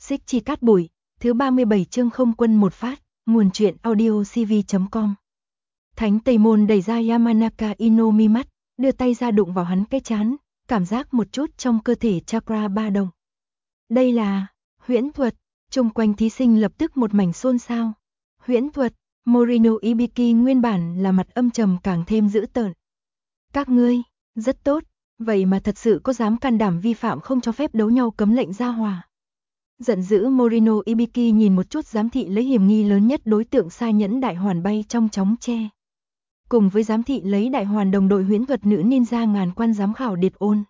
Xích chi cát bụi, thứ 37 chương không quân một phát, nguồn truyện audio cv.com. Thánh Tây Môn đẩy ra Yamanaka Ino mi mắt, đưa tay ra đụng vào hắn cái trán, cảm giác một chút trong cơ thể chakra ba động. Đây là huyễn thuật, chung quanh thí sinh lập tức một mảnh xôn xao. Huyễn thuật, Morino Ibiki nguyên bản là mặt âm trầm càng thêm dữ tợn. Các ngươi, rất tốt, vậy mà thật sự có dám can đảm vi phạm không cho phép đấu nhau cấm lệnh gia hòa. Giận dữ Morino Ibiki nhìn một chút giám thị lấy hiểm nghi lớn nhất đối tượng Sa Nhẫn Đại Hoàn bay trong chóng tre. Cùng với giám thị lấy đại hoàn đồng đội huyễn thuật nữ ninja ngàn quan giám khảo Điệt Ôn.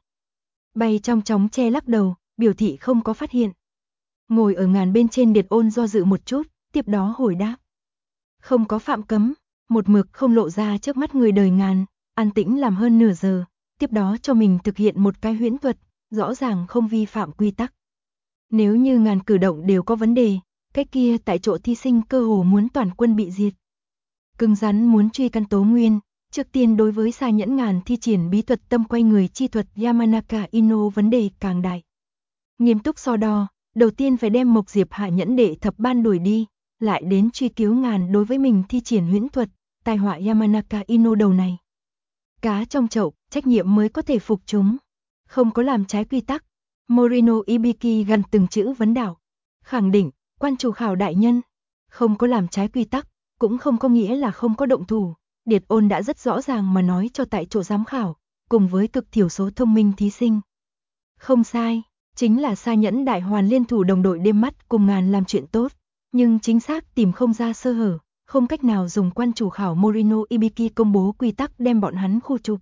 Bay trong chóng tre lắc đầu, biểu thị không có phát hiện. Ngồi ở ngàn bên trên Điệt Ôn do dự một chút, tiếp đó hồi đáp. Không có phạm cấm, một mực không lộ ra trước mắt người đời ngàn, an tĩnh làm hơn nửa giờ, tiếp đó cho mình thực hiện một cái huyễn thuật, rõ ràng không vi phạm quy tắc. Nếu như ngàn cử động đều có vấn đề, cái kia tại chỗ thí sinh cơ hồ muốn toàn quân bị diệt. Cứng rắn muốn truy căn tố nguyên, trước tiên đối với Sa Nhẫn ngàn thi triển bí thuật tâm quay người chi thuật Yamanaka Ino vấn đề càng đại. Nghiêm túc so đo, đầu tiên phải đem Mộc Diệp Hạ Nhẫn đệ thập ban đuổi đi, lại đến truy cứu ngàn đối với mình thi triển huyễn thuật, tai họa Yamanaka Ino đầu này. Cá trong chậu, trách nhiệm mới có thể phục chúng. Không có làm trái quy tắc. Morino Ibiki gần từng chữ vấn đạo. Khẳng định, quan chủ khảo đại nhân. Không có làm trái quy tắc, cũng không có nghĩa là không có động thủ. Điệt Ôn đã rất rõ ràng mà nói cho tại chỗ giám khảo, cùng với cực thiểu số thông minh thí sinh. Không sai, chính là Sa Nhẫn Đại Hoàn liên thủ đồng đội đêm mắt cùng ngàn làm chuyện tốt. Nhưng chính xác tìm không ra sơ hở, không cách nào dùng quan chủ khảo Morino Ibiki công bố quy tắc đem bọn hắn khu trục.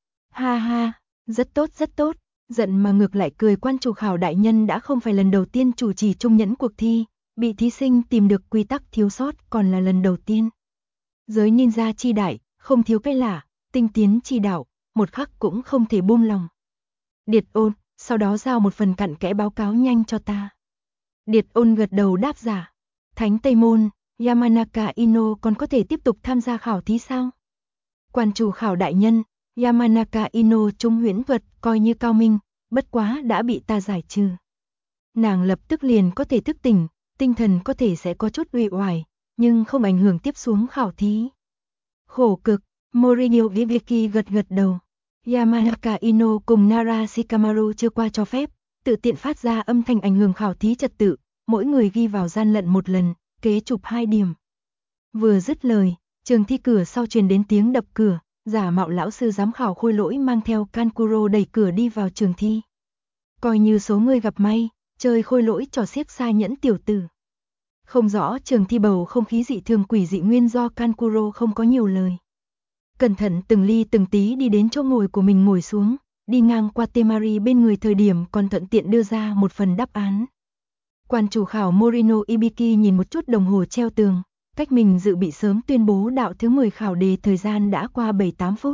Ha ha, rất tốt rất tốt, giận mà ngược lại cười quan chủ khảo đại nhân đã không phải lần đầu tiên chủ trì trung nhẫn cuộc thi, bị thí sinh tìm được quy tắc thiếu sót còn là lần đầu tiên. Giới ninja chi đại, không thiếu cái lạ, tinh tiến chi đạo, một khắc cũng không thể buông lòng. Điệt Ôn, sau đó giao một phần cặn kẽ báo cáo nhanh cho ta. Điệt Ôn gật đầu đáp giả. Thánh Tây Môn, Yamanaka Ino còn có thể tiếp tục tham gia khảo thí sao? Quan chủ khảo đại nhân, Yamanaka Ino trung huyễn thuật coi như cao minh, bất quá đã bị ta giải trừ. Nàng lập tức liền có thể thức tỉnh, tinh thần có thể sẽ có chút uể oải, nhưng không ảnh hưởng tiếp xuống khảo thí. Khổ cực, Morino Ibiki gật gật đầu. Yamanaka Ino cùng Nara Shikamaru chưa qua cho phép, tự tiện phát ra âm thanh ảnh hưởng khảo thí trật tự, mỗi người ghi vào gian lận một lần, kế chụp 2 điểm. Vừa dứt lời, trường thi cửa sau truyền đến tiếng đập cửa, giả mạo lão sư giám khảo Khôi Lỗi mang theo Kankuro đẩy cửa đi vào trường thi. Coi như số người gặp may, chơi Khôi Lỗi trò xiếc Sa Nhẫn tiểu tử. Không rõ trường thi bầu không khí dị thường quỷ dị nguyên do Kankuro không có nhiều lời. Cẩn thận từng ly từng tí đi đến chỗ ngồi của mình ngồi xuống, đi ngang qua Temari bên người thời điểm còn thuận tiện đưa ra một phần đáp án. Quan chủ khảo Morino Ibiki nhìn một chút đồng hồ treo tường, cách mình dự bị sớm tuyên bố đạo thứ 10 khảo đề thời gian đã qua 7-8 phút.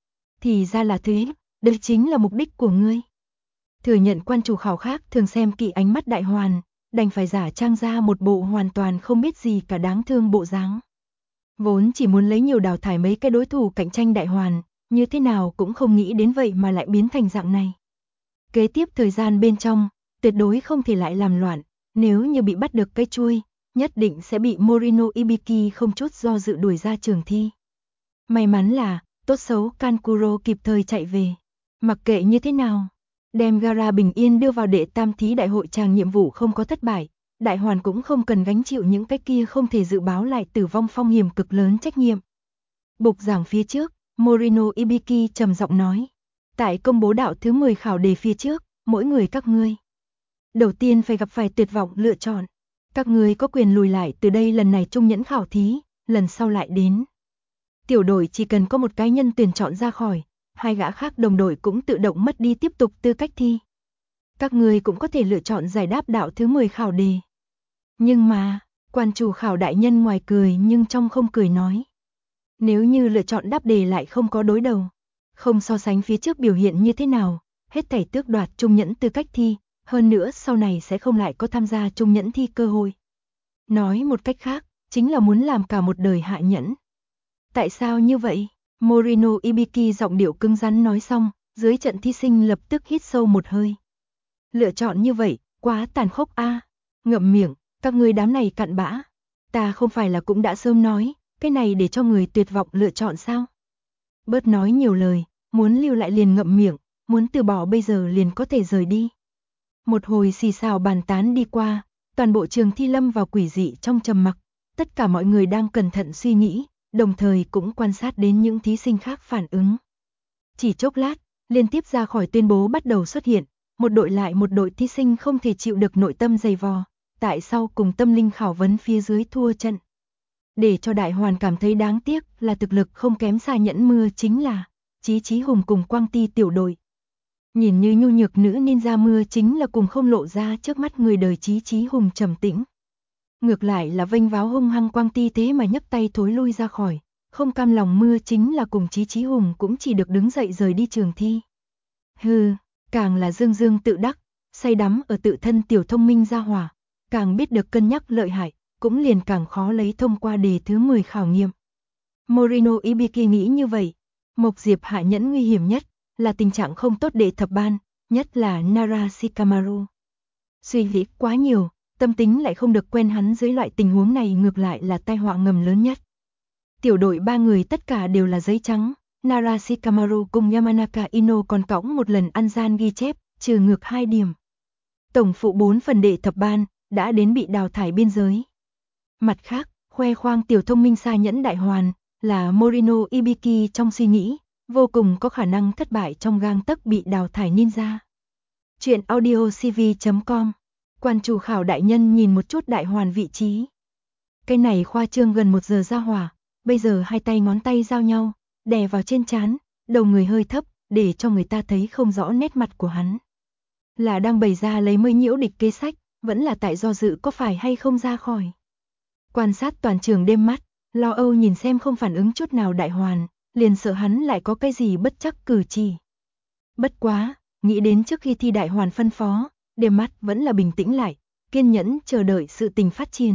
Thì ra là thế, đây chính là mục đích của ngươi. Thừa nhận quan chủ khảo khác thường xem kỹ ánh mắt đại hoàn, đành phải giả trang ra một bộ hoàn toàn không biết gì cả đáng thương bộ dáng. Vốn chỉ muốn lấy nhiều đào thải mấy cái đối thủ cạnh tranh đại hoàn, như thế nào cũng không nghĩ đến vậy mà lại biến thành dạng này. Kế tiếp thời gian bên trong, tuyệt đối không thể lại làm loạn, nếu như bị bắt được cái chuôi, nhất định sẽ bị Morino Ibiki không chút do dự đuổi ra trường thi. May mắn là, tốt xấu Kankuro kịp thời chạy về. Mặc kệ như thế nào, đem Gara bình yên đưa vào đệ tam thí đại hội tràng nhiệm vụ không có thất bại, đại hoàn cũng không cần gánh chịu những cái kia không thể dự báo lại tử vong phong hiểm cực lớn trách nhiệm. Bục giảng phía trước, Morino Ibiki trầm giọng nói. Tại công bố đạo thứ 10 khảo đề phía trước, mỗi người các ngươi đầu tiên phải gặp phải tuyệt vọng lựa chọn. Các ngươi có quyền lùi lại từ đây lần này trung nhẫn khảo thí, lần sau lại đến. Tiểu đội chỉ cần có một cá nhân tuyển chọn ra khỏi, 2 gã khác đồng đội cũng tự động mất đi tiếp tục tư cách thi. Các ngươi cũng có thể lựa chọn giải đáp đạo thứ 10 khảo đề. Nhưng mà, quan chủ khảo đại nhân ngoài cười nhưng trong không cười nói. Nếu như lựa chọn đáp đề lại không có đối đầu, không so sánh phía trước biểu hiện như thế nào, hết thảy tước đoạt trung nhẫn tư cách thi. Hơn nữa sau này sẽ không lại có tham gia trung nhẫn thi cơ hội. Nói một cách khác, chính là muốn làm cả một đời hạ nhẫn. Tại sao như vậy? Morino Ibiki giọng điệu cứng rắn nói xong, dưới trận thí sinh lập tức hít sâu một hơi. Lựa chọn như vậy, quá tàn khốc a. ngậm miệng, các ngươi đám này cặn bã. Ta không phải là cũng đã sớm nói, cái này để cho người tuyệt vọng lựa chọn sao? Bớt nói nhiều lời, muốn lưu lại liền ngậm miệng, muốn từ bỏ bây giờ liền có thể rời đi. Một hồi xì xào bàn tán đi qua, toàn bộ trường thi lâm vào quỷ dị trong trầm mặc, tất cả mọi người đang cẩn thận suy nghĩ, đồng thời cũng quan sát đến những thí sinh khác phản ứng. Chỉ chốc lát, liên tiếp ra khỏi tuyên bố bắt đầu xuất hiện, một đội lại một đội thí sinh không thể chịu được nội tâm dày vò, tại sao cùng tâm linh khảo vấn phía dưới thua trận. Để cho Đại Hoàn cảm thấy đáng tiếc là thực lực không kém xa Nhẫn Mưa chính là Chí Chí Hùng cùng Quang Ti tiểu đội. Nhìn như nhu nhược nữ ninja Mưa chính là cùng không lộ ra trước mắt người đời Chí Chí Hùng trầm tĩnh. Ngược lại là vênh váo hung hăng Quang Ti thế mà nhấc tay thối lui ra khỏi, không cam lòng Mưa chính là cùng Chí Chí Hùng cũng chỉ được đứng dậy rời đi trường thi. Hừ, càng là dương dương tự đắc, say đắm ở tự thân tiểu thông minh gia hỏa, càng biết được cân nhắc lợi hại, cũng liền càng khó lấy thông qua đề thứ 10 khảo nghiệm. Morino Ibiki nghĩ như vậy, Mộc Diệp Hạ Nhẫn nguy hiểm nhất là tình trạng không tốt đệ thập ban, nhất là Nara Shikamaru. Suy nghĩ quá nhiều, tâm tính lại không được quen hắn dưới loại tình huống này ngược lại là tai họa ngầm lớn nhất. Tiểu đội 3 người tất cả đều là giấy trắng, Nara Shikamaru cùng Yamanaka Ino còn cõng một lần ăn gian ghi chép, trừ ngược 2 điểm. Tổng phụ 4 phần đệ thập ban, đã đến bị đào thải biên giới. Mặt khác, khoe khoang tiểu thông minh xa Nhẫn Đại Hoàn, là Morino Ibiki trong suy nghĩ, vô cùng có khả năng thất bại trong gang tấc bị đào thải ninja. Chuyện audio cv.com. Quan chủ khảo đại nhân nhìn một chút Đại Hoàn vị trí. Cái này khoa trương gần 1 giờ ra hỏa, bây giờ hai tay ngón tay giao nhau, đè vào trên trán, đầu người hơi thấp, để cho người ta thấy không rõ nét mặt của hắn. Là đang bày ra lấy mới nhiễu địch kế sách, vẫn là tại do dự có phải hay không ra khỏi. Quan sát toàn trường đêm mắt, lo âu nhìn xem không phản ứng chút nào Đại Hoàn, liền sợ hắn lại có cái gì bất chắc cử chỉ. Bất quá, nghĩ đến trước khi thi Đại Hoàn phân phó, đêm mắt vẫn là bình tĩnh lại, kiên nhẫn chờ đợi sự tình phát triển.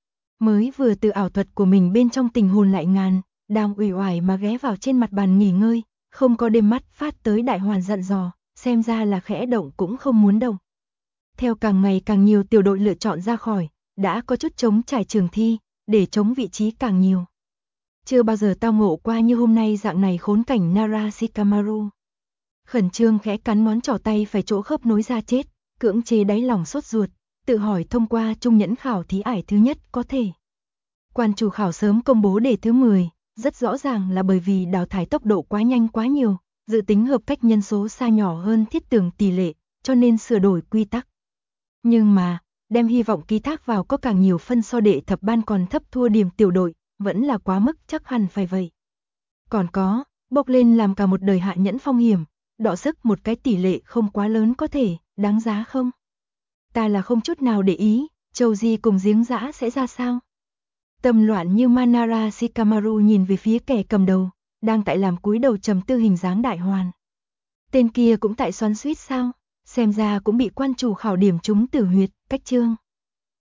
Mới vừa từ ảo thuật của mình bên trong tình hồn lại ngàn, đang uể oải mà ghé vào trên mặt bàn nghỉ ngơi, không có đêm mắt phát tới Đại Hoàn dặn dò, xem ra là khẽ động cũng không muốn động. Theo càng ngày càng nhiều tiểu đội lựa chọn ra khỏi, đã có chút trống trải trường thi, để chống vị trí càng nhiều. Chưa bao giờ tao ngộ qua như hôm nay dạng này khốn cảnh Nara Shikamaru. Khẩn trương khẽ cắn ngón trỏ tay phải chỗ khớp nối ra chết, cưỡng chế đáy lòng sốt ruột, tự hỏi thông qua trung nhẫn khảo thí ải thứ nhất có thể. Quan chủ khảo sớm công bố đề thứ 10, rất rõ ràng là bởi vì đào thải tốc độ quá nhanh quá nhiều, dự tính hợp cách nhân số xa nhỏ hơn thiết tưởng tỷ lệ, cho nên sửa đổi quy tắc. Nhưng mà, đem hy vọng ký thác vào có càng nhiều phân so đệ thập ban còn thấp thua điểm tiểu đội, vẫn là quá mức chắc hẳn phải vậy. Còn có, bốc lên làm cả một đời hạ nhẫn phong hiểm, đọ sức một cái tỷ lệ không quá lớn có thể, đáng giá không? Ta là không chút nào để ý, Châu Di cùng giếng dã sẽ ra sao? Tâm loạn như Manara Shikamaru nhìn về phía kẻ cầm đầu, đang tại làm cúi đầu trầm tư hình dáng Đại Hoàn. Tên kia cũng tại xoắn xuýt sao? Xem ra cũng bị quan chủ khảo điểm trúng tử huyệt, cách chương.